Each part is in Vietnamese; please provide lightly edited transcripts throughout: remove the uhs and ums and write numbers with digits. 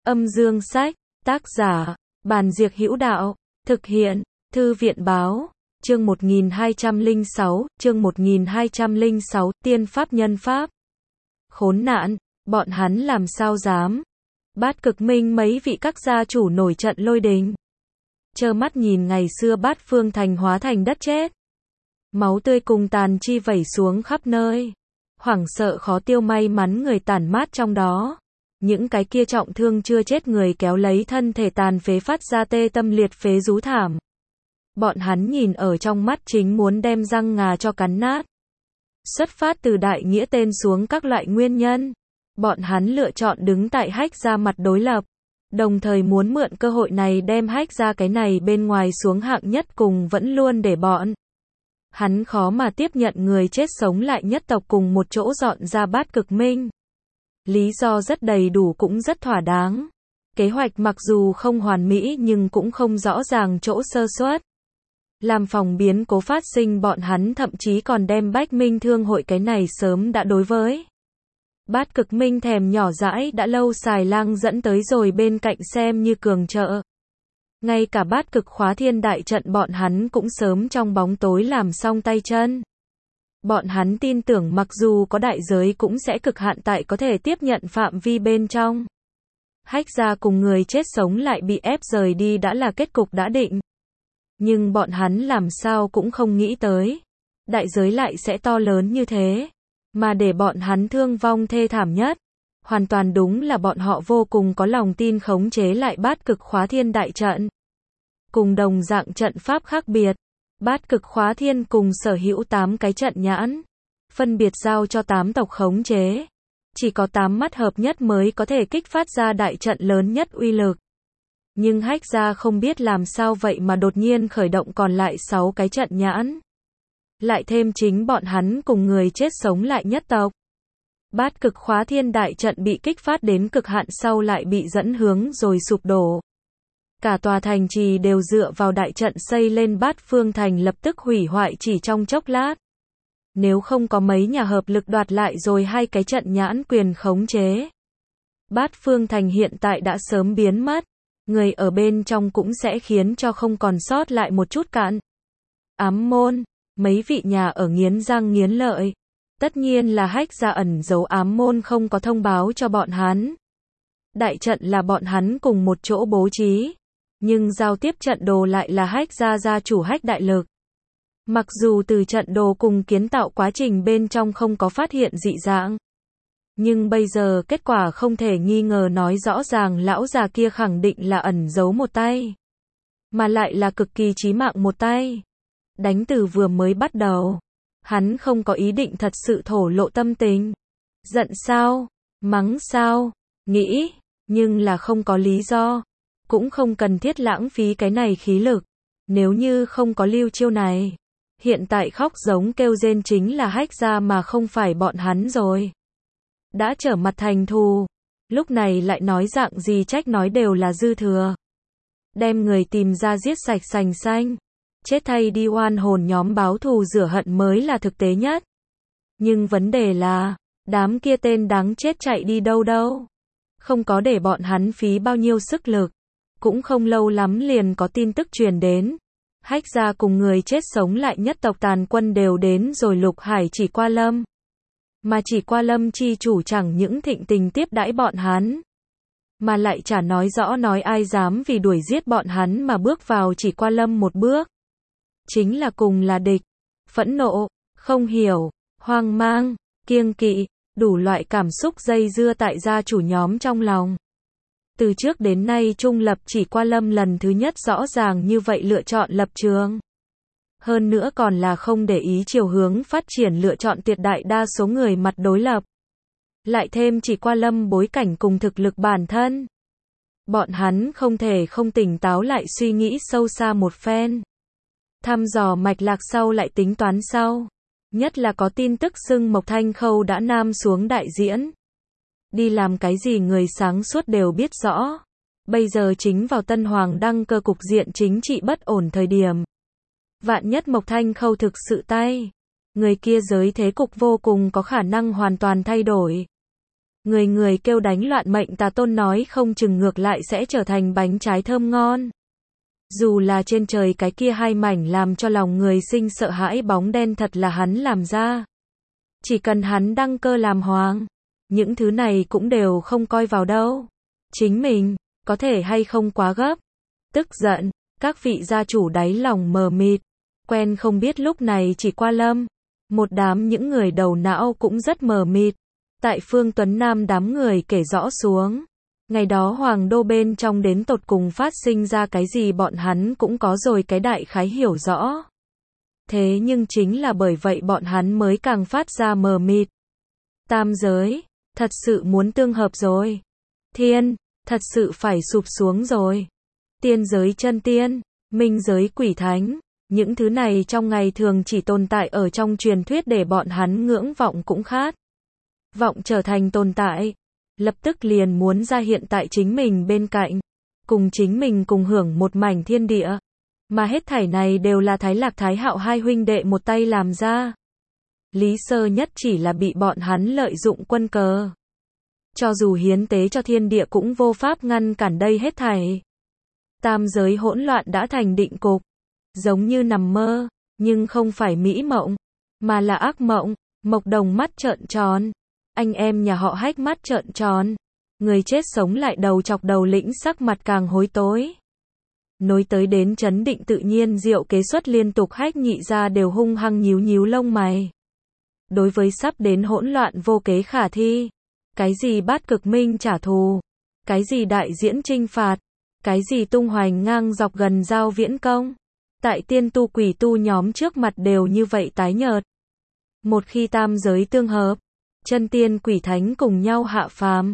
Âm dương sách, tác giả, Bàn Diệc Hữu Đạo, thực hiện, Thư viện báo, chương 1206, chương 1206, tiên pháp nhân pháp. Khốn nạn, bọn hắn làm sao dám. Bát Cực Minh mấy vị các gia chủ nổi trận lôi đình. Trơ mắt nhìn ngày xưa Bát Phương Thành hóa thành đất chết. Máu tươi cùng tàn chi vẩy xuống khắp nơi. Hoảng sợ khó tiêu, may mắn người tản mát trong đó. Những cái kia trọng thương chưa chết người kéo lấy thân thể tàn phế phát ra tê tâm liệt phế rú thảm. Bọn hắn nhìn ở trong mắt chính muốn đem răng ngà cho cắn nát. Xuất phát từ đại nghĩa tên xuống các loại nguyên nhân. Bọn hắn lựa chọn đứng tại Hách gia mặt đối lập. Đồng thời muốn mượn cơ hội này đem Hách gia cái này bên ngoài xuống hạng nhất cùng vẫn luôn để bọn hắn khó mà tiếp nhận người chết sống lại nhất tộc cùng một chỗ dọn ra Bát Cực Minh. Lý do rất đầy đủ cũng rất thỏa đáng. Kế hoạch mặc dù không hoàn mỹ nhưng cũng không rõ ràng chỗ sơ suất. Làm phòng biến cố phát sinh, bọn hắn thậm chí còn đem Bách Minh Thương hội cái này sớm đã đối với Bát Cực Minh thèm nhỏ dãi đã lâu xài lang dẫn tới rồi bên cạnh xem như cường trợ. Ngay cả Bát Cực Khóa Thiên đại trận bọn hắn cũng sớm trong bóng tối làm xong tay chân. Bọn hắn tin tưởng mặc dù có đại giới cũng sẽ cực hạn tại có thể tiếp nhận phạm vi bên trong. Hách gia cùng người chết sống lại bị ép rời đi đã là kết cục đã định. Nhưng bọn hắn làm sao cũng không nghĩ tới. Đại giới lại sẽ to lớn như thế. Mà để bọn hắn thương vong thê thảm nhất. Hoàn toàn đúng là bọn họ vô cùng có lòng tin khống chế lại Bát Cực Khóa Thiên đại trận. Cùng đồng dạng trận pháp khác biệt. Bát Cực Khóa Thiên cùng sở hữu 8 cái trận nhãn. Phân biệt giao cho 8 tộc khống chế. Chỉ có 8 mắt hợp nhất mới có thể kích phát ra đại trận lớn nhất uy lực. Nhưng Hách gia không biết làm sao vậy mà đột nhiên khởi động còn lại 6 cái trận nhãn. Lại thêm chính bọn hắn cùng người chết sống lại nhất tộc. Bát Cực Khóa Thiên đại trận bị kích phát đến cực hạn sau lại bị dẫn hướng rồi sụp đổ. Cả tòa thành trì đều dựa vào đại trận xây lên Bát Phương Thành lập tức hủy hoại chỉ trong chốc lát. Nếu không có mấy nhà hợp lực đoạt lại rồi 2 cái trận nhãn quyền khống chế. Bát Phương Thành hiện tại đã sớm biến mất. Người ở bên trong cũng sẽ khiến cho không còn sót lại một chút cạn. Ám môn, mấy vị nhà ở nghiến răng nghiến lợi. Tất nhiên là Hách gia ẩn giấu ám môn không có thông báo cho bọn hắn. Đại trận là bọn hắn cùng một chỗ bố trí. Nhưng giao tiếp trận đồ lại là Hách gia gia chủ Hách Đại Lực. Mặc dù từ trận đồ cùng kiến tạo quá trình bên trong không có phát hiện dị dạng. Nhưng bây giờ kết quả không thể nghi ngờ nói rõ ràng lão già kia khẳng định là ẩn giấu một tay. Mà lại là cực kỳ chí mạng một tay. Đánh từ vừa mới bắt đầu. Hắn không có ý định thật sự thổ lộ tâm tình. Giận sao? Mắng sao? Nghĩ. Nhưng là không có lý do. Cũng không cần thiết lãng phí cái này khí lực. Nếu như không có lưu chiêu này. Hiện tại khóc giống kêu rên chính là Hách gia mà không phải bọn hắn rồi. Đã trở mặt thành thù. Lúc này lại nói dạng gì trách nói đều là dư thừa. Đem người tìm ra giết sạch sành xanh. Chết thay đi oan hồn nhóm báo thù rửa hận mới là thực tế nhất. Nhưng vấn đề là, đám kia tên đáng chết chạy đi đâu đâu. Không có để bọn hắn phí bao nhiêu sức lực. Cũng không lâu lắm liền có tin tức truyền đến. Hách gia cùng người chết sống lại nhất tộc tàn quân đều đến rồi Lục Hải Chỉ Qua Lâm. Mà Chỉ Qua Lâm chi chủ chẳng những thịnh tình tiếp đãi bọn hắn. Mà lại chả nói rõ nói ai dám vì đuổi giết bọn hắn mà bước vào Chỉ Qua Lâm một bước. Chính là cùng là địch. Phẫn nộ, không hiểu, hoang mang, kiêng kỵ, đủ loại cảm xúc dây dưa tại gia chủ nhóm trong lòng. Từ trước đến nay trung lập Chỉ Qua Lâm lần thứ nhất rõ ràng như vậy lựa chọn lập trường. Hơn nữa còn là không để ý chiều hướng phát triển lựa chọn tuyệt đại đa số người mặt đối lập. Lại thêm Chỉ Qua Lâm bối cảnh cùng thực lực bản thân. Bọn hắn không thể không tỉnh táo lại suy nghĩ sâu xa một phen. Thăm dò mạch lạc sau lại tính toán sau. Nhất là có tin tức xưng Mộc Thanh Khâu đã nam xuống đại diễn. Đi làm cái gì người sáng suốt đều biết rõ. Bây giờ chính vào Tân Hoàng đăng cơ cục diện chính trị bất ổn thời điểm. Vạn nhất Mộc Thanh Khâu thực sự tay. Người kia giới thế cục vô cùng có khả năng hoàn toàn thay đổi. Người người kêu đánh loạn mệnh tà tôn nói không chừng ngược lại sẽ trở thành bánh trái thơm ngon. Dù là trên trời cái kia hai mảnh làm cho lòng người sinh sợ hãi bóng đen thật là hắn làm ra. Chỉ cần hắn đăng cơ làm hoàng, những thứ này cũng đều không coi vào đâu. Chính mình, có thể hay không quá gấp. Tức giận, các vị gia chủ đáy lòng mờ mịt, quen không biết lúc này chỉ qua lâm. Một đám những người đầu não cũng rất mờ mịt. Tại Phương Tuấn Nam đám người kể rõ xuống. Ngày đó hoàng đô bên trong đến tột cùng phát sinh ra cái gì bọn hắn cũng có rồi cái đại khái hiểu rõ. Thế nhưng chính là bởi vậy bọn hắn mới càng phát ra mờ mịt. Tam giới, thật sự muốn tương hợp rồi. Thiên, thật sự phải sụp xuống rồi. Tiên giới chân tiên, minh giới quỷ thánh, những thứ này trong ngày thường chỉ tồn tại ở trong truyền thuyết để bọn hắn ngưỡng vọng cũng khát vọng trở thành tồn tại. Lập tức liền muốn ra hiện tại chính mình bên cạnh, cùng chính mình cùng hưởng một mảnh thiên địa. Mà hết thảy này đều là Thái Lạc Thái Hạo hai huynh đệ một tay làm ra. Lý Sơ Nhất chỉ là bị bọn hắn lợi dụng quân cờ. Cho dù hiến tế cho thiên địa cũng vô pháp ngăn cản đây hết thảy. Tam giới hỗn loạn đã thành định cục. Giống như nằm mơ, nhưng không phải mỹ mộng, mà là ác mộng. Mộc Đồng mắt trợn tròn. Anh em nhà họ Hách mắt trợn tròn. Người chết sống lại đầu chọc đầu lĩnh sắc mặt càng hối tối. Nối tới đến chấn định tự nhiên diệu kế xuất liên tục Hách nhị ra đều hung hăng nhíu nhíu lông mày. Đối với sắp đến hỗn loạn vô kế khả thi. Cái gì bát cực minh trả thù. Cái gì đại diễn trinh phạt. Cái gì tung hoành ngang dọc gần giao viễn công. Tại tiên tu quỷ tu nhóm trước mặt đều như vậy tái nhợt. Một khi tam giới tương hợp, chân tiên quỷ thánh cùng nhau hạ phàm.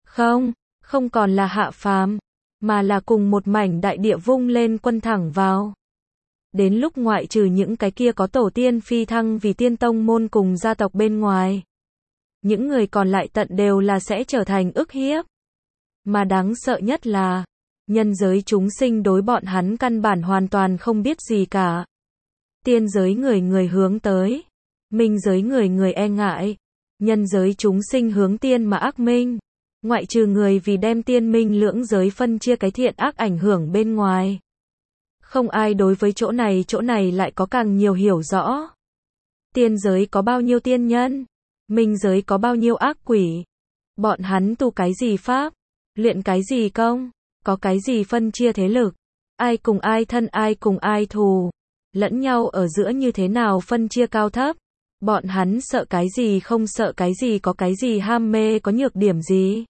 Không còn là hạ phàm, mà là cùng một mảnh đại địa vung lên quân thẳng vào. Đến lúc ngoại trừ những cái kia có tổ tiên phi thăng vì tiên tông môn cùng gia tộc bên ngoài. Những người còn lại tận đều là sẽ trở thành ức hiếp. Mà đáng sợ nhất là, nhân giới chúng sinh đối bọn hắn căn bản hoàn toàn không biết gì cả. Tiên giới người người hướng tới, minh giới người người e ngại. Nhân giới chúng sinh hướng tiên mà ác minh. Ngoại trừ người vì đem tiên minh lưỡng giới phân chia cái thiện ác ảnh hưởng bên ngoài. Không ai đối với chỗ này lại có càng nhiều hiểu rõ. Tiên giới có bao nhiêu tiên nhân? Minh giới có bao nhiêu ác quỷ? Bọn hắn tu cái gì pháp? Luyện cái gì công? Có cái gì phân chia thế lực? Ai cùng ai thân ai cùng ai thù? Lẫn nhau ở giữa như thế nào phân chia cao thấp? Bọn hắn sợ cái gì không sợ cái gì có cái gì ham mê có nhược điểm gì?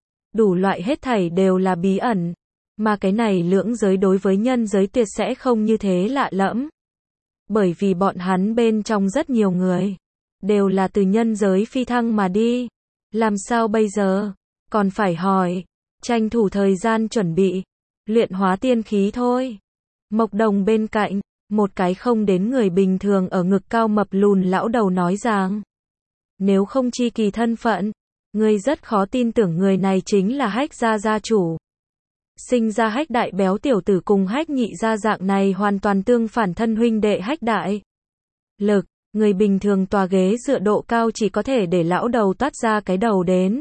Đủ loại hết thảy đều là bí ẩn. Mà cái này lưỡng giới đối với nhân giới tuyệt sẽ không như thế lạ lẫm. Bởi vì bọn hắn bên trong rất nhiều người. Đều là từ nhân giới phi thăng mà đi. Làm sao bây giờ? Còn phải hỏi. Tranh thủ thời gian chuẩn bị. Luyện hóa tiên khí thôi. Mộc Đồng bên cạnh. Một cái không đến người bình thường ở ngực cao mập lùn lão đầu nói rằng. Nếu không chi kỳ thân phận. Người rất khó tin tưởng người này chính là Hách gia gia chủ. Sinh ra Hách đại béo tiểu tử cùng Hách nhị gia dạng này hoàn toàn tương phản thân huynh đệ Hách đại. Lực, người bình thường tòa ghế dựa độ cao chỉ có thể để lão đầu toát ra cái đầu đến.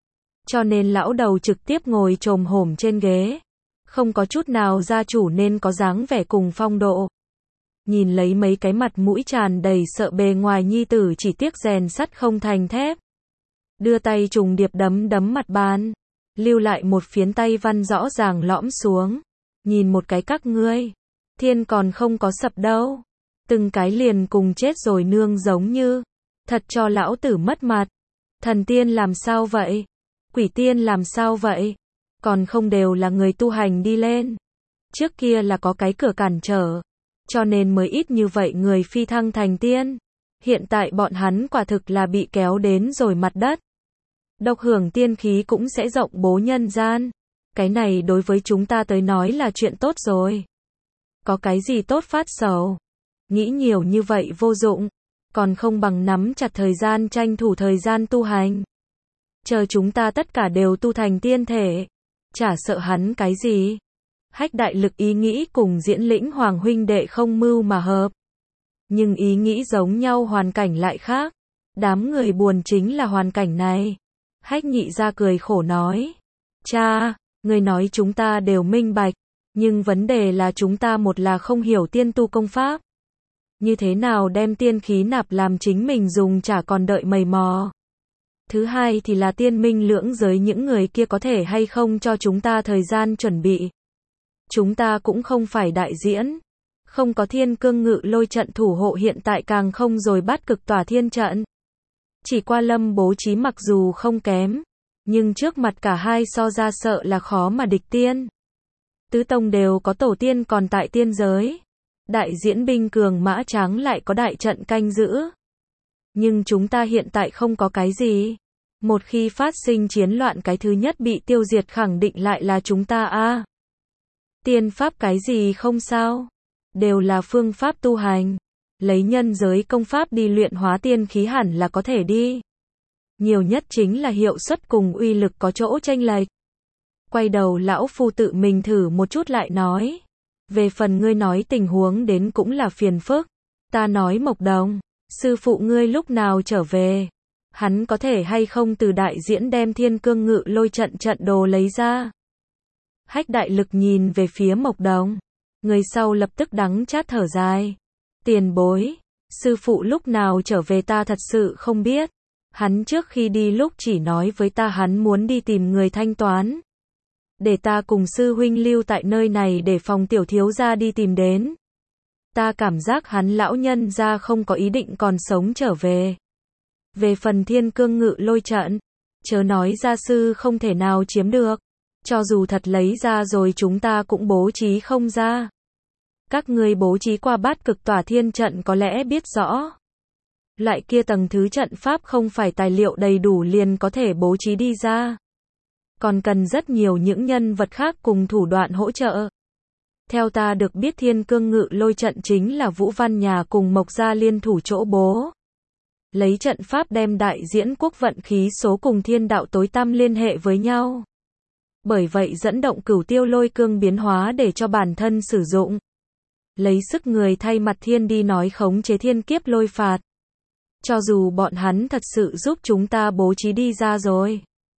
Cho nên lão đầu trực tiếp ngồi chồm hổm trên ghế. Không có chút nào gia chủ nên có dáng vẻ cùng phong độ. Nhìn lấy mấy cái mặt mũi tràn đầy sợ bề ngoài nhi tử chỉ tiếc rèn sắt không thành thép. Đưa tay trùng điệp đấm mặt bàn. Lưu lại một phiến tay văn rõ ràng lõm xuống. Nhìn một cái các ngươi. Thiên còn không có sập đâu. Từng cái liền cùng chết rồi nương giống như. Thật cho lão tử mất mặt. Thần tiên làm sao vậy? Quỷ tiên làm sao vậy? Còn không đều là người tu hành đi lên. Trước kia là có cái cửa cản trở. Cho nên mới ít như vậy người phi thăng thành tiên. Hiện tại bọn hắn quả thực là bị kéo đến rồi mặt đất. Độc hưởng tiên khí cũng sẽ rộng bố nhân gian. Cái này đối với chúng ta tới nói là chuyện tốt rồi. Có cái gì tốt phát sầu? Nghĩ nhiều như vậy vô dụng. Còn không bằng nắm chặt thời gian tranh thủ thời gian tu hành. Chờ chúng ta tất cả đều tu thành tiên thể. Chả sợ hắn cái gì. Hách đại lực ý nghĩ cùng Diễn Lĩnh Hoàng huynh đệ không mưu mà hợp. Nhưng ý nghĩ giống nhau hoàn cảnh lại khác. Đám người buồn chính là hoàn cảnh này. Hách nhị ra cười khổ nói. Cha, người nói chúng ta đều minh bạch, nhưng vấn đề là chúng ta một là không hiểu tiên tu công pháp. Như thế nào đem tiên khí nạp làm chính mình dùng chả còn đợi mày mò. Thứ hai thì là tiên minh lưỡng giới những người kia có thể hay không cho chúng ta thời gian chuẩn bị. Chúng ta cũng không phải đại diễn. Không có thiên cương ngự lôi trận thủ hộ hiện tại càng không rồi bắt cực tỏa thiên trận. Chỉ qua lâm bố trí mặc dù không kém, nhưng trước mặt cả hai so ra sợ là khó mà địch tiên. Tứ tông đều có tổ tiên còn tại tiên giới. Đại diễn binh cường mã tráng lại có đại trận canh giữ. Nhưng chúng ta hiện tại không có cái gì. Một khi phát sinh chiến loạn cái thứ nhất bị tiêu diệt khẳng định lại là chúng ta a. Tiên pháp cái gì không sao. Đều là phương pháp tu hành. Lấy nhân giới công pháp đi luyện hóa tiên khí hẳn là có thể đi. Nhiều nhất chính là hiệu suất cùng uy lực có chỗ chênh lệch. Quay đầu lão phu tự mình thử một chút lại nói. Về phần ngươi nói tình huống đến cũng là phiền phức. Ta nói Mộc Đồng, sư phụ ngươi lúc nào trở về? Hắn có thể hay không từ đại diễn đem thiên cương ngự lôi trận trận đồ lấy ra? Hách đại lực nhìn về phía Mộc Đồng. Người sau lập tức đắng chát thở dài. Tiền bối, sư phụ lúc nào trở về ta thật sự không biết. Hắn trước khi đi lúc chỉ nói với ta hắn muốn đi tìm người thanh toán. Để ta cùng sư huynh lưu tại nơi này để phòng tiểu thiếu gia đi tìm đến. Ta cảm giác hắn lão nhân gia không có ý định còn sống trở về. Về phần thiên cương ngự lôi trận, chớ nói gia sư không thể nào chiếm được. Cho dù thật lấy ra rồi chúng ta cũng bố trí không ra. Các ngươi bố trí qua bát cực tỏa thiên trận có lẽ biết rõ. Loại kia tầng thứ trận pháp không phải tài liệu đầy đủ liền có thể bố trí đi ra. Còn cần rất nhiều những nhân vật khác cùng thủ đoạn hỗ trợ. Theo ta được biết thiên cương ngự lôi trận chính là Vũ Văn nhà cùng Mộc gia liên thủ chỗ bố. Lấy trận pháp đem đại diễn quốc vận khí số cùng thiên đạo tối tăm liên hệ với nhau. Bởi vậy dẫn động cửu tiêu lôi cương biến hóa để cho bản thân sử dụng. Lấy sức người thay mặt thiên đi nói khống chế thiên kiếp lôi phạt. Cho dù bọn hắn thật sự giúp chúng ta bố trí đi ra rồi.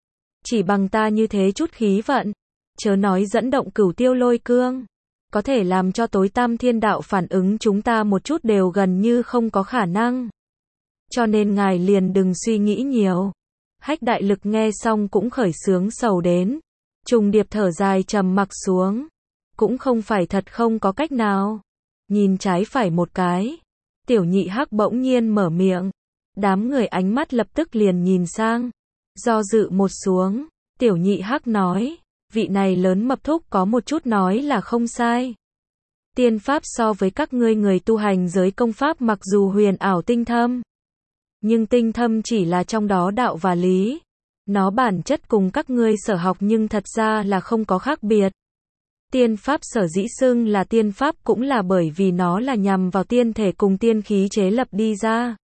Chỉ bằng ta như thế chút khí vận. Chớ nói dẫn động cửu tiêu lôi cương. Có thể làm cho tối tăm thiên đạo phản ứng chúng ta một chút đều gần như không có khả năng. Cho nên ngài liền đừng suy nghĩ nhiều. Hách đại lực nghe xong cũng khởi sướng sầu đến. Trùng điệp thở dài trầm mặc xuống. Cũng không phải thật không có cách nào. Nhìn trái phải một cái. Tiểu nhị hắc bỗng nhiên mở miệng. Đám người ánh mắt lập tức liền nhìn sang. Do dự một xuống. Tiểu nhị hắc nói. Vị này lớn mập thúc có một chút nói là không sai. Tiên pháp so với các ngươi người tu hành giới công pháp mặc dù huyền ảo tinh thâm. Nhưng tinh thâm chỉ là trong đó đạo và lý. Nó bản chất cùng các ngươi sở học nhưng thật ra là không có khác biệt. Tiên pháp sở dĩ xưng là tiên pháp cũng là bởi vì nó là nhằm vào tiên thể cùng tiên khí chế lập đi ra.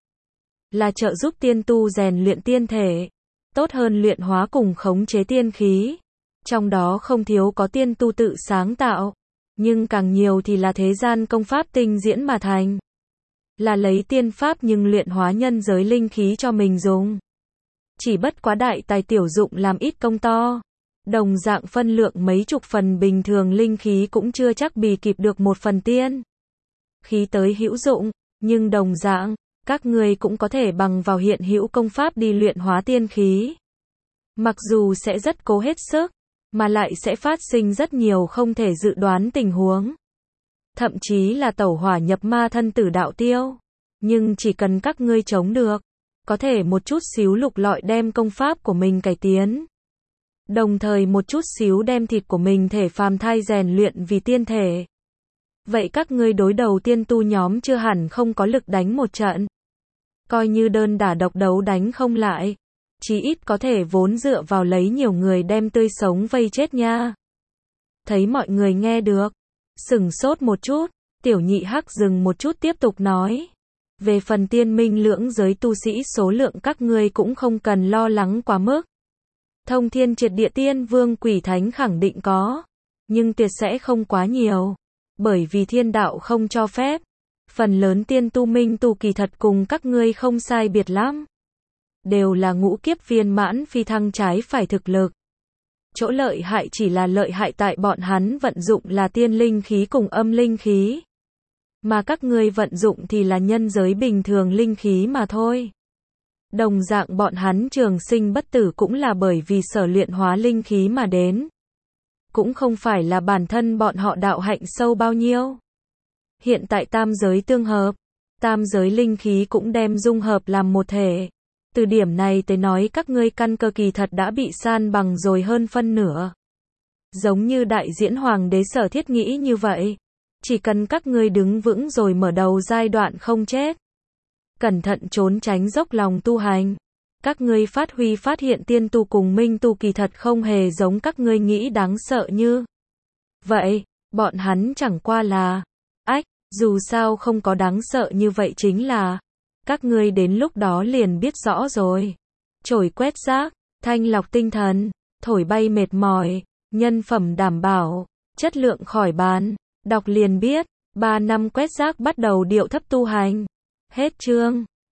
Là trợ giúp tiên tu rèn luyện tiên thể. Tốt hơn luyện hóa cùng khống chế tiên khí. Trong đó không thiếu có tiên tu tự sáng tạo. Nhưng càng nhiều thì là thế gian công pháp tinh diễn mà thành. Là lấy tiên pháp nhưng luyện hóa nhân giới linh khí cho mình dùng. Chỉ bất quá đại tài tiểu dụng làm ít công to. Đồng dạng phân lượng mấy chục phần bình thường linh khí cũng chưa chắc bì kịp được một phần tiên khí tới hữu dụng, nhưng đồng dạng, các ngươi cũng có thể bằng vào hiện hữu công pháp đi luyện hóa tiên khí. Mặc dù sẽ rất cố hết sức, mà lại sẽ phát sinh rất nhiều không thể dự đoán tình huống. Thậm chí là tẩu hỏa nhập ma thân tử đạo tiêu. Nhưng chỉ cần các ngươi chống được, có thể một chút xíu lục lọi đem công pháp của mình cải tiến. Đồng thời một chút xíu đem thịt của mình thể phàm thai rèn luyện vì tiên thể. Vậy các ngươi đối đầu tiên tu nhóm chưa hẳn không có lực đánh một trận. Coi như đơn đả độc đấu đánh không lại. Chí ít có thể vốn dựa vào lấy nhiều người đem tươi sống vây chết nha. Thấy mọi người nghe được. Sửng sốt một chút. Tiểu nhị hắc dừng một chút tiếp tục nói. Về phần tiên minh lưỡng giới tu sĩ số lượng các ngươi cũng không cần lo lắng quá mức. Thông thiên triệt địa tiên vương quỷ thánh khẳng định có. Nhưng tuyệt sẽ không quá nhiều. Bởi vì thiên đạo không cho phép. Phần lớn tiên tu minh tu kỳ thật cùng các ngươi không sai biệt lắm. đều là ngũ kiếp viên mãn phi thăng trái phải thực lực. Chỗ lợi hại chỉ là lợi hại tại bọn hắn vận dụng là tiên linh khí cùng âm linh khí. Mà các ngươi vận dụng thì là nhân giới bình thường linh khí mà thôi. Đồng dạng bọn hắn trường sinh bất tử cũng là bởi vì sở luyện hóa linh khí mà đến. Cũng không phải là bản thân bọn họ đạo hạnh sâu bao nhiêu. Hiện tại tam giới tương hợp, tam giới linh khí cũng đem dung hợp làm một thể. Từ điểm này tới nói các ngươi căn cơ kỳ thật đã bị san bằng rồi hơn phân nửa. Giống như đại diễn hoàng đế Sở Thiết nghĩ như vậy. Chỉ cần các ngươi đứng vững rồi mở đầu giai đoạn không chết. Cẩn thận trốn tránh dốc lòng tu hành. Các ngươi phát huy phát hiện tiên tu cùng minh tu kỳ thật không hề giống các ngươi nghĩ đáng sợ như. Vậy, bọn hắn chẳng qua là, dù sao không có đáng sợ như vậy chính là, các ngươi đến lúc đó liền biết rõ rồi. Chổi quét rác, thanh lọc tinh thần, thổi bay mệt mỏi, nhân phẩm đảm bảo, chất lượng khỏi bàn, đọc liền biết, 3 năm quét rác bắt đầu điệu thấp tu hành. Hết chương.